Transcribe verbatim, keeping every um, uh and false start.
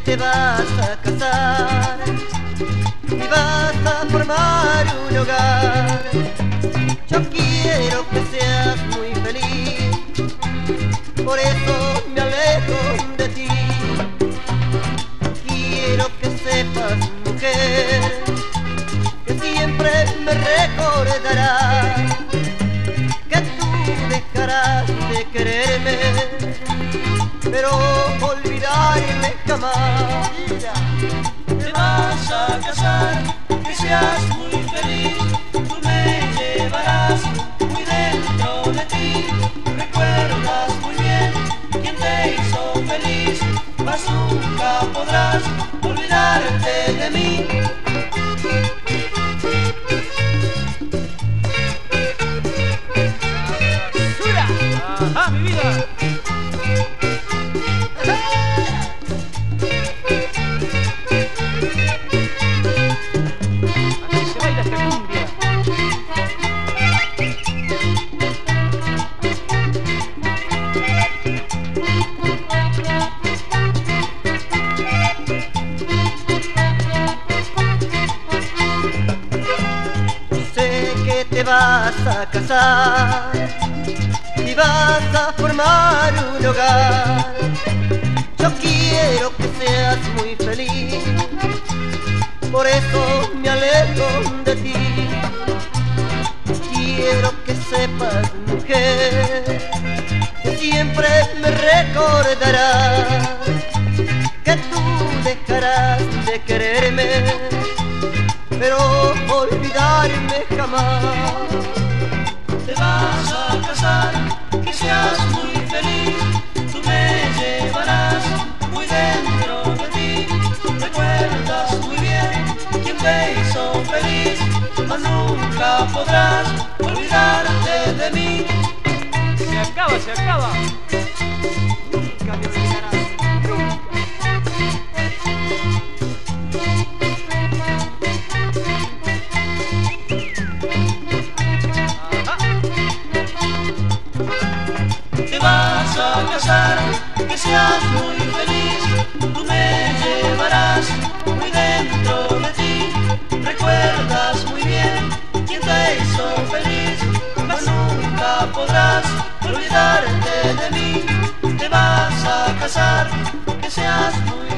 te vas a casar y vas a formar un hogar. Yo quiero que seas muy feliz, por eso me alejo de ti. Quiero que sepas, mujer, que siempre me recordarás, que tú dejarás de quererme, pero olvidarme jamás. Te vas a casar, que seas muy feliz, tú me llevarás muy dentro de ti. Recuerdas muy bien quién te hizo feliz, mas nunca podrás olvidarte de mí. ¡Ah, mi vida! Aquí se baila esta cumbia. Sé que te vas a casar y vas a formar un hogar. Yo quiero que seas muy feliz, por eso me alejo de ti. Quiero que sepas, mujer, que siempre me recordarás, que tú dejarás de quererme, pero olvidarme jamás. Te vas a casar, que seas muy feliz, tú me llevarás muy dentro de ti. Recuerdas muy bien quién te hizo feliz, mas nunca podrás olvidarte de mí. Se acaba, se acaba. Nunca me olvidarás, nunca. Te vas a casar, que seas muy feliz, tú me llevarás muy dentro de ti. Recuerdas muy bien quién te hizo feliz, mas nunca podrás olvidarte de mí. Te vas a casar, que seas muy